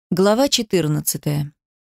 Глава 14.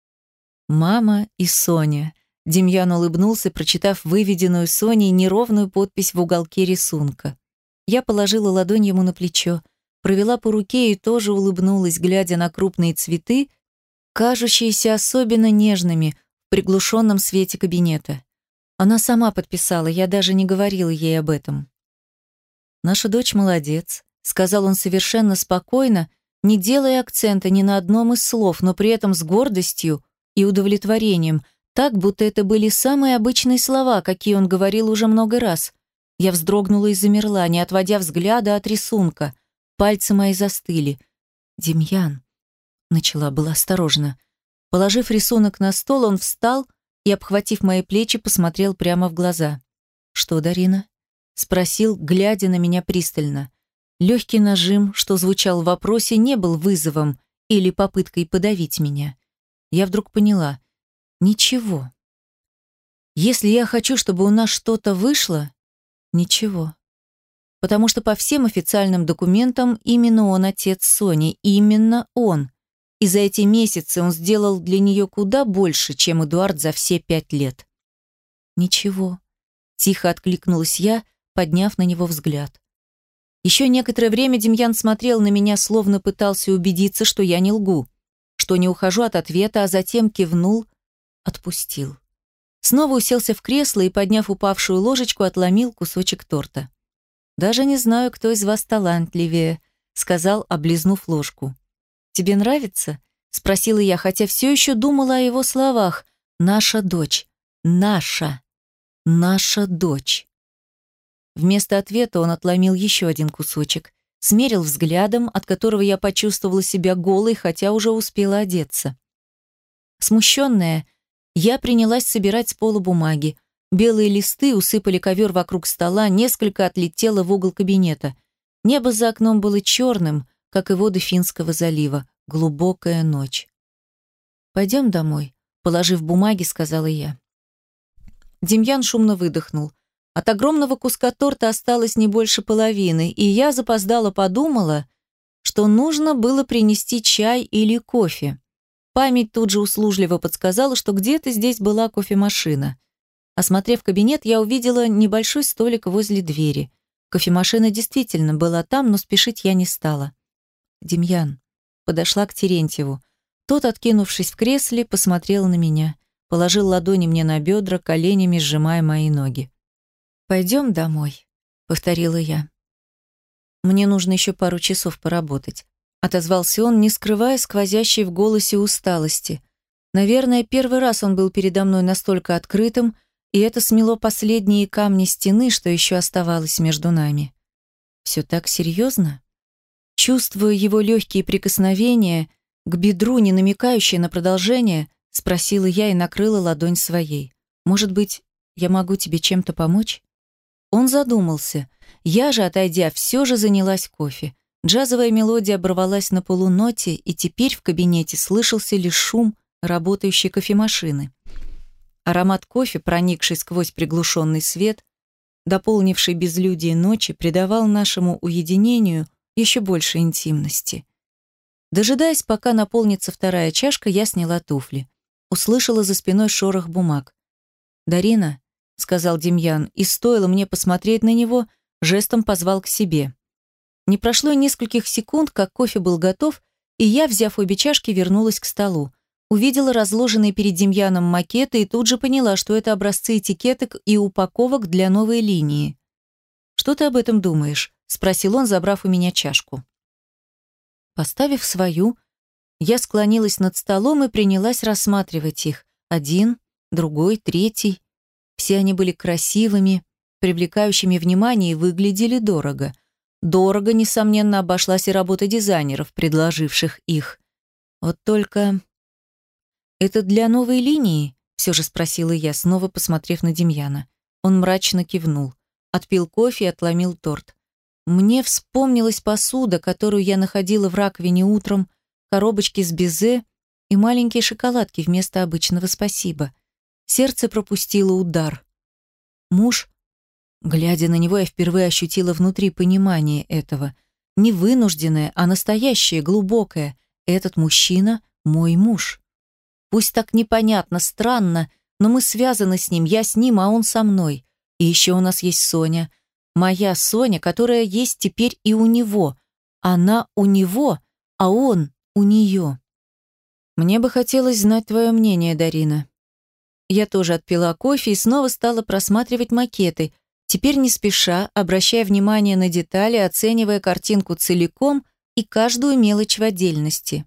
Мама и Соня. Демьян улыбнулся, прочитав выведенную Соней неровную подпись в уголке рисунка. Я положила ладонь ему на плечо, провела по руке и тоже улыбнулась, глядя на крупные цветы, кажущиеся особенно нежными в приглушенном свете кабинета. Она сама подписала, я даже не говорила ей об этом. «Наша дочь молодец», — сказал он совершенно спокойно, не делая акцента ни на одном из слов, но при этом с гордостью и удовлетворением, так, будто это были самые обычные слова, какие он говорил уже много раз. Я вздрогнула и замерла, не отводя взгляда от рисунка. Пальцы мои застыли. «Демьян», — начала была осторожно. Положив рисунок на стол, он встал и, обхватив мои плечи, посмотрел прямо в глаза. «Что, Дарина?» — спросил, глядя на меня пристально. Легкий нажим, что звучал в вопросе, не был вызовом или попыткой подавить меня. Я вдруг поняла. Ничего. Если я хочу, чтобы у нас что-то вышло, ничего. Потому что по всем официальным документам именно он отец Сони, именно он. И за эти месяцы он сделал для нее куда больше, чем Эдуард за все 5 лет. Ничего. Тихо откликнулась я, подняв на него взгляд. Еще некоторое время Демьян смотрел на меня, словно пытался убедиться, что я не лгу, что не ухожу от ответа, а затем кивнул, отпустил. Снова уселся в кресло и, подняв упавшую ложечку, отломил кусочек торта. «Даже не знаю, кто из вас талантливее», — сказал, облизнув ложку. «Тебе нравится?» — спросила я, хотя все еще думала о его словах. «Наша дочь. Наша дочь». Вместо ответа он отломил еще один кусочек, смерил взглядом, от которого я почувствовала себя голой, хотя уже успела одеться. Смущенная, я принялась собирать с пола бумаги. Белые листы усыпали ковер вокруг стола, несколько отлетело в угол кабинета. Небо за окном было черным, как и воды Финского залива. Глубокая ночь. «Пойдем домой», — положив бумаги, сказала я. Демьян шумно выдохнул. От огромного куска торта осталось не больше половины, и я запоздало подумала, что нужно было принести чай или кофе. Память тут же услужливо подсказала, что где-то здесь была кофемашина. Осмотрев кабинет, я увидела небольшой столик возле двери. Кофемашина действительно была там, но спешить я не стала. «Демьян», подошла к Терентьеву. Тот, откинувшись в кресле, посмотрел на меня, положил ладони мне на бедра, коленями сжимая мои ноги. «Пойдем домой», — повторила я. «Мне нужно еще пару часов поработать», — отозвался он, не скрывая сквозящей в голосе усталости. Наверное, первый раз он был передо мной настолько открытым, и это смело последние камни стены, что еще оставалось между нами. «Все так серьезно?» Чувствуя его легкие прикосновения, к бедру, не намекающие на продолжение, спросила я и накрыла ладонь своей. «Может быть, я могу тебе чем-то помочь?» Он задумался. Я же, отойдя, все же занялась кофе. Джазовая мелодия оборвалась на полуноте, и теперь в кабинете слышался лишь шум работающей кофемашины. Аромат кофе, проникший сквозь приглушенный свет, дополнивший безлюдие ночи, придавал нашему уединению еще больше интимности. Дожидаясь, пока наполнится вторая чашка, я сняла туфли. Услышала за спиной шорох бумаг. «Дарина», — сказал Демьян, и стоило мне посмотреть на него, жестом позвал к себе. Не прошло и нескольких секунд, как кофе был готов, и я, взяв обе чашки, вернулась к столу. Увидела разложенные перед Демьяном макеты и тут же поняла, что это образцы этикеток и упаковок для новой линии. «Что ты об этом думаешь?» — спросил он, забрав у меня чашку. Поставив свою, я склонилась над столом и принялась рассматривать их. Один, другой, третий. Все они были красивыми, привлекающими внимание и выглядели дорого. Дорого, несомненно, обошлась и работа дизайнеров, предложивших их. Вот только... «Это для новой линии?» — все же спросила я, снова посмотрев на Демьяна. Он мрачно кивнул, отпил кофе и отломил торт. Мне вспомнилась посуда, которую я находила в раковине утром, коробочки с безе и маленькие шоколадки вместо обычного «спасибо». Сердце пропустило удар. Муж, глядя на него, я впервые ощутила внутри понимание этого. Не вынужденное, а настоящее, глубокое. Этот мужчина – мой муж. Пусть так непонятно, странно, но мы связаны с ним, я с ним, а он со мной. И еще у нас есть Соня. Моя Соня, которая есть теперь и у него. Она у него, а он у нее. Мне бы хотелось знать твое мнение, Дарина. Я тоже отпила кофе и снова стала просматривать макеты, теперь не спеша, обращая внимание на детали, оценивая картинку целиком и каждую мелочь в отдельности.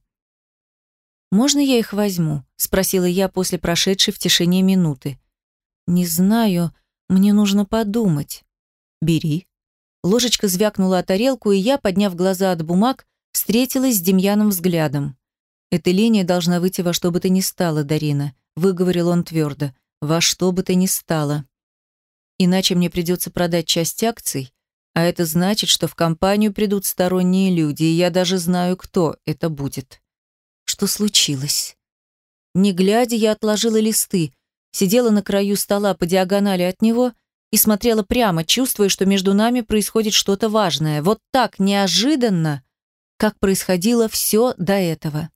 «Можно я их возьму?» – спросила я после прошедшей в тишине минуты. «Не знаю, мне нужно подумать». «Бери». Ложечка звякнула о тарелку, и я, подняв глаза от бумаг, встретилась с Демьяном взглядом. «Эта линия должна выйти во что бы то ни стало, Дарина», – выговорил он твердо. «Во что бы то ни стало. Иначе мне придется продать часть акций, а это значит, что в компанию придут сторонние люди, и я даже знаю, кто это будет». Что случилось? Не глядя, я отложила листы, сидела на краю стола по диагонали от него и смотрела прямо, чувствуя, что между нами происходит что-то важное. Вот так неожиданно, как происходило все до этого.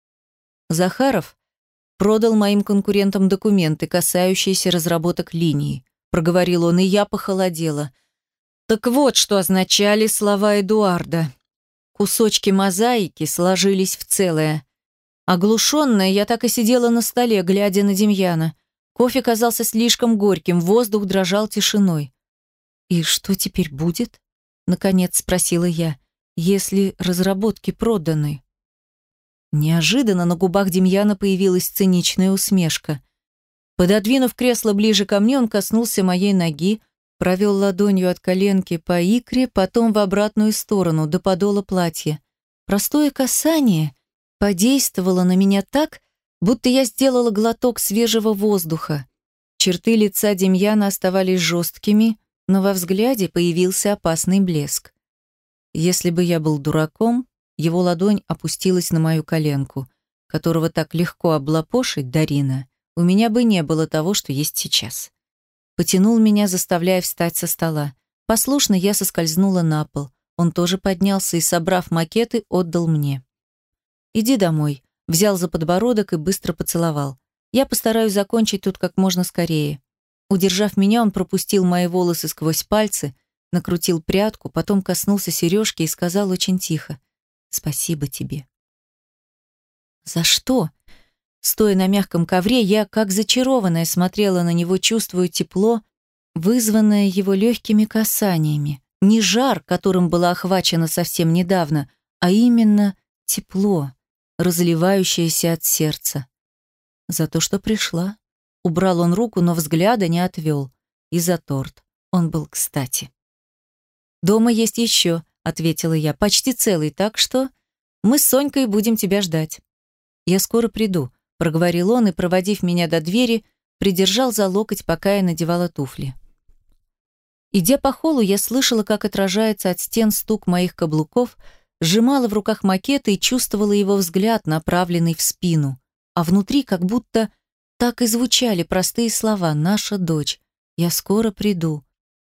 Захаров продал моим конкурентам документы, касающиеся разработок линии, проговорил он, и я похолодела. Так вот, что означали слова Эдуарда. Кусочки мозаики сложились в целое. Оглушенная, я так и сидела на столе, глядя на Демьяна. Кофе казался слишком горьким, воздух дрожал тишиной. «И что теперь будет?» — наконец спросила я. «Если разработки проданы?» Неожиданно на губах Демьяна появилась циничная усмешка. Пододвинув кресло ближе ко мне, он коснулся моей ноги, провел ладонью от коленки по икре, потом в обратную сторону, до подола платья. Простое касание подействовало на меня так, будто я сделала глоток свежего воздуха. Черты лица Демьяна оставались жесткими, но во взгляде появился опасный блеск. Если бы я был дураком, его ладонь опустилась на мою коленку, которого так легко облапошить, Дарина, у меня бы не было того, что есть сейчас. Потянул меня, заставляя встать со стола. Послушно я соскользнула на пол. Он тоже поднялся и, собрав макеты, отдал мне. «Иди домой», — взял за подбородок и быстро поцеловал. «Я постараюсь закончить тут как можно скорее». Удержав меня, он пропустил мои волосы сквозь пальцы, накрутил прядку, потом коснулся сережки и сказал очень тихо: «Спасибо тебе». «За что?» Стоя на мягком ковре, я, как зачарованная, смотрела на него, чувствуя тепло, вызванное его легкими касаниями. Не жар, которым была охвачена совсем недавно, а именно тепло, разливающееся от сердца. За то, что пришла. Убрал он руку, но взгляда не отвел. И за торт. Он был кстати. «Дома есть еще», — ответила я, — «почти целый, так что мы с Сонькой будем тебя ждать». «Я скоро приду», — проговорил он и, проводив меня до двери, придержал за локоть, пока я надевала туфли. Идя по холлу, я слышала, как отражается от стен стук моих каблуков, сжимала в руках макеты и чувствовала его взгляд, направленный в спину. А внутри как будто так и звучали простые слова: «Наша дочь, я скоро приду».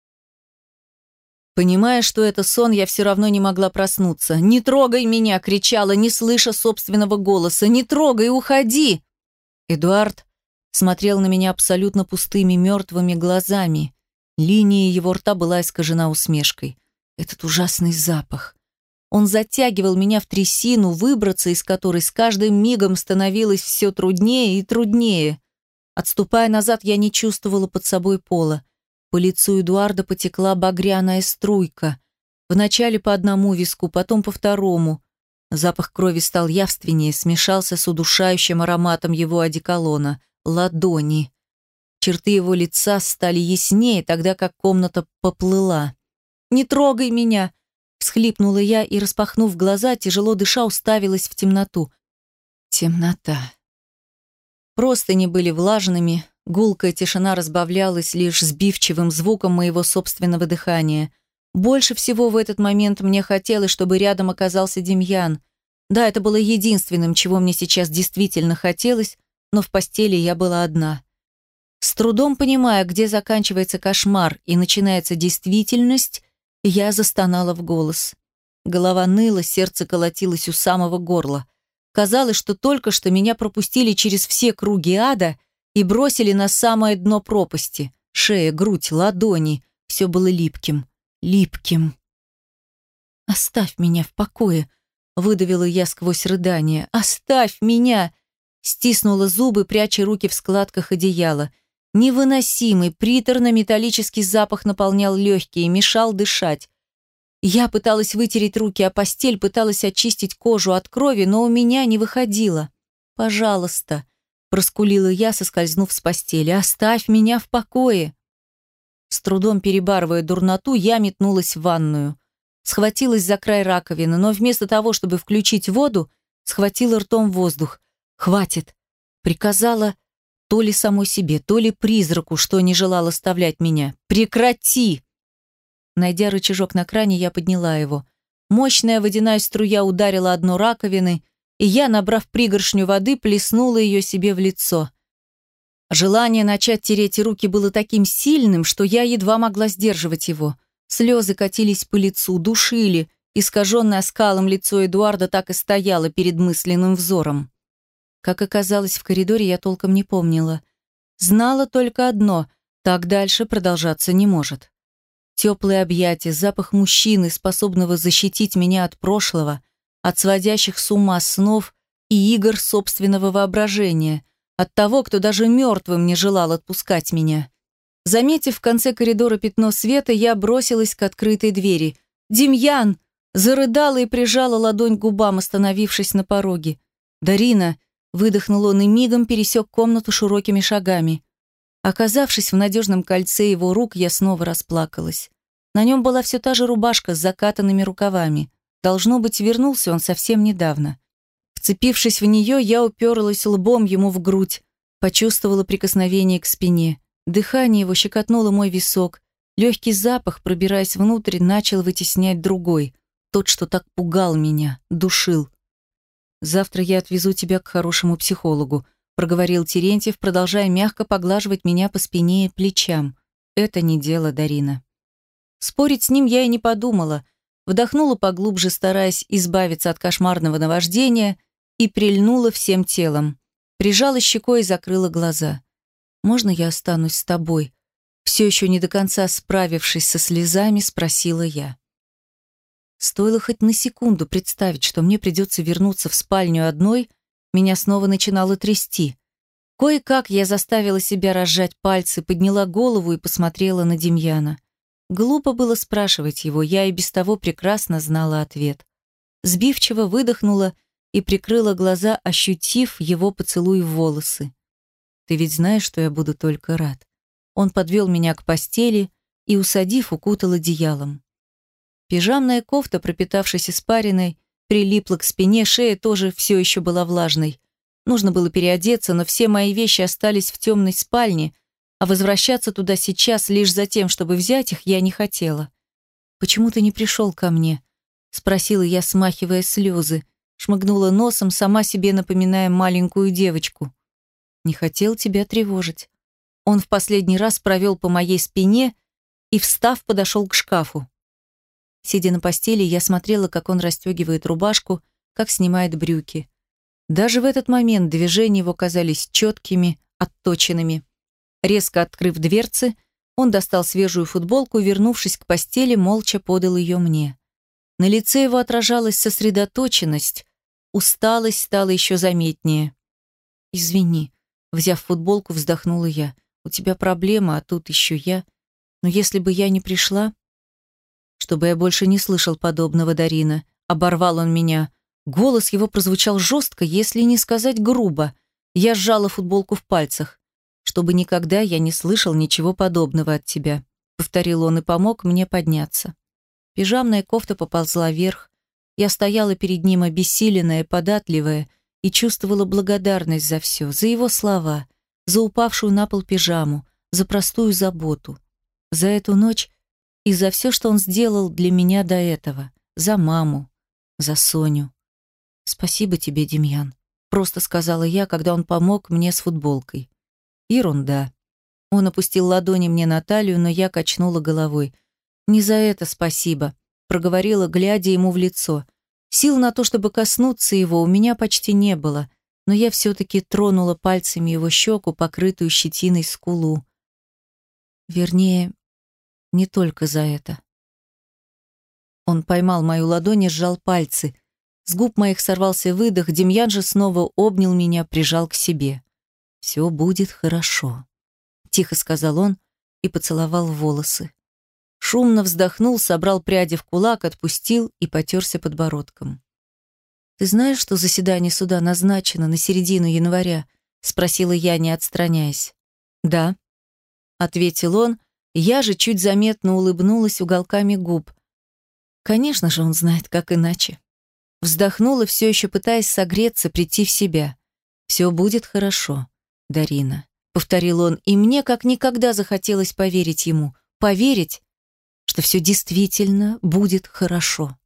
Понимая, что это сон, я все равно не могла проснуться. «Не трогай меня!» — кричала, не слыша собственного голоса. «Не трогай, уходи!» Эдуард смотрел на меня абсолютно пустыми, мертвыми глазами. Линия его рта была искажена усмешкой. Этот ужасный запах. Он затягивал меня в трясину, выбраться из которой с каждым мигом становилось все труднее и труднее. Отступая назад, я не чувствовала под собой пола. По лицу Эдуарда потекла багряная струйка. Вначале по одному виску, потом по второму. Запах крови стал явственнее, смешался с удушающим ароматом его одеколона. Ладони. Черты его лица стали яснее, тогда как комната поплыла. «Не трогай меня!» — всхлипнула я и, распахнув глаза, тяжело дыша, уставилась в темноту. Темнота. Простыни были влажными, гулкая тишина разбавлялась лишь сбивчивым звуком моего собственного дыхания. Больше всего в этот момент мне хотелось, чтобы рядом оказался Демьян. Да, это было единственным, чего мне сейчас действительно хотелось, но в постели я была одна. С трудом понимая, где заканчивается кошмар и начинается действительность, я застонала в голос. Голова ныла, сердце колотилось у самого горла. Казалось, что только что меня пропустили через все круги ада и бросили на самое дно пропасти. Шея, грудь, ладони — все было липким, липким. «Оставь меня в покое», — выдавила я сквозь рыдание. «Оставь меня!» Стиснула зубы, пряча руки в складках одеяла. Невыносимый, приторно-металлический запах наполнял легкие, мешал дышать. Я пыталась вытереть руки о постель, пыталась очистить кожу от крови, но у меня не выходило. «Пожалуйста», — проскулила я, соскользнув с постели, — «оставь меня в покое». С трудом перебарывая дурноту, я метнулась в ванную. Схватилась за край раковины, но вместо того, чтобы включить воду, схватила ртом воздух. «Хватит!» — приказала то ли самой себе, то ли призраку, что не желал оставлять меня. «Прекрати!» Найдя рычажок на кране, я подняла его. Мощная водяная струя ударила о дно раковины, и я, набрав пригоршню воды, плеснула ее себе в лицо. Желание начать тереть руки было таким сильным, что я едва могла сдерживать его. Слезы катились по лицу, душили. Искаженное оскалом лицо Эдуарда так и стояло перед мысленным взором. Как оказалось, в коридоре я толком не помнила. Знала только одно — так дальше продолжаться не может. Теплые объятия, запах мужчины, способного защитить меня от прошлого, от сводящих с ума снов и игр собственного воображения, от того, кто даже мертвым не желал отпускать меня. Заметив в конце коридора пятно света, я бросилась к открытой двери. «Демьян!» — зарыдала и прижала ладонь к губам, остановившись на пороге. «Дарина!» — выдохнул он и мигом пересек комнату широкими шагами. Оказавшись в надежном кольце его рук, я снова расплакалась. На нем была все та же рубашка с закатанными рукавами. Должно быть, вернулся он совсем недавно. Вцепившись в нее, я уперлась лбом ему в грудь, почувствовала прикосновение к спине. Дыхание его щекотнуло мой висок. Легкий запах, пробираясь внутрь, начал вытеснять другой. Тот, что так пугал меня, душил. «Завтра я отвезу тебя к хорошему психологу», проговорил Терентьев, продолжая мягко поглаживать меня по спине и плечам. «Это не дело, Дарина». Спорить с ним я и не подумала. Вдохнула поглубже, стараясь избавиться от кошмарного наваждения, и прильнула всем телом. Прижала щекой и закрыла глаза. «Можно я останусь с тобой?» Все еще не до конца справившись со слезами, спросила я. Стоило хоть на секунду представить, что мне придется вернуться в спальню одной, меня снова начинало трясти. Кое-как я заставила себя разжать пальцы, подняла голову и посмотрела на Демьяна. Глупо было спрашивать его, я и без того прекрасно знала ответ. Сбивчиво выдохнула и прикрыла глаза, ощутив его поцелуй в волосы. «Ты ведь знаешь, что я буду только рад». Он подвел меня к постели и, усадив, укутал одеялом. Пижамная кофта, пропитавшись испариной, прилипла к спине, шея тоже все еще была влажной. Нужно было переодеться, но все мои вещи остались в темной спальне, а возвращаться туда сейчас лишь за тем, чтобы взять их, я не хотела. «Почему ты не пришел ко мне?» — спросила я, смахивая слезы. Шмыгнула носом, сама себе напоминая маленькую девочку. «Не хотел тебя тревожить». Он в последний раз провел по моей спине и, встав, подошел к шкафу. Сидя на постели, я смотрела, как он расстегивает рубашку, как снимает брюки. Даже в этот момент движения его казались четкими, отточенными. Резко открыв дверцы, он достал свежую футболку и, вернувшись к постели, молча подал ее мне. На лице его отражалась сосредоточенность, усталость стала еще заметнее. «Извини», — взяв футболку, вздохнула я. «У тебя проблема, а тут еще я. Но если бы я не пришла...» «Чтобы я больше не слышал подобного, Дарина», — оборвал он меня. Голос его прозвучал жестко, если не сказать грубо. Я сжала футболку в пальцах. «Чтобы никогда я не слышал ничего подобного от тебя», — повторил он и помог мне подняться. Пижамная кофта поползла вверх. Я стояла перед ним обессиленная, податливая, и чувствовала благодарность за все, за его слова, за упавшую на пол пижаму, за простую заботу, за эту ночь и за все, что он сделал для меня до этого, за маму, за Соню. «Спасибо тебе, Демьян», — просто сказала я, когда он помог мне с футболкой. «Ерунда». Он опустил ладони мне на талию, но я качнула головой. «Не за это спасибо», — проговорила, глядя ему в лицо. Сил на то, чтобы коснуться его, у меня почти не было, но я все-таки тронула пальцами его щеку, покрытую щетиной скулу. Вернее, не только за это. Он поймал мою ладонь и сжал пальцы. С губ моих сорвался выдох, Демьян же снова обнял меня, прижал к себе. «Все будет хорошо», — тихо сказал он и поцеловал в волосы. Шумно вздохнул, собрал пряди в кулак, отпустил и потерся подбородком. «Ты знаешь, что заседание суда назначено на середину января?» — спросила я, не отстраняясь. «Да», — ответил он, я же чуть заметно улыбнулась уголками губ. Конечно же, он знает, как иначе. Вздохнула, все еще пытаясь согреться, прийти в себя. «Все будет хорошо, Дарина», — повторил он, и мне как никогда захотелось поверить ему. Поверить, что все действительно будет хорошо.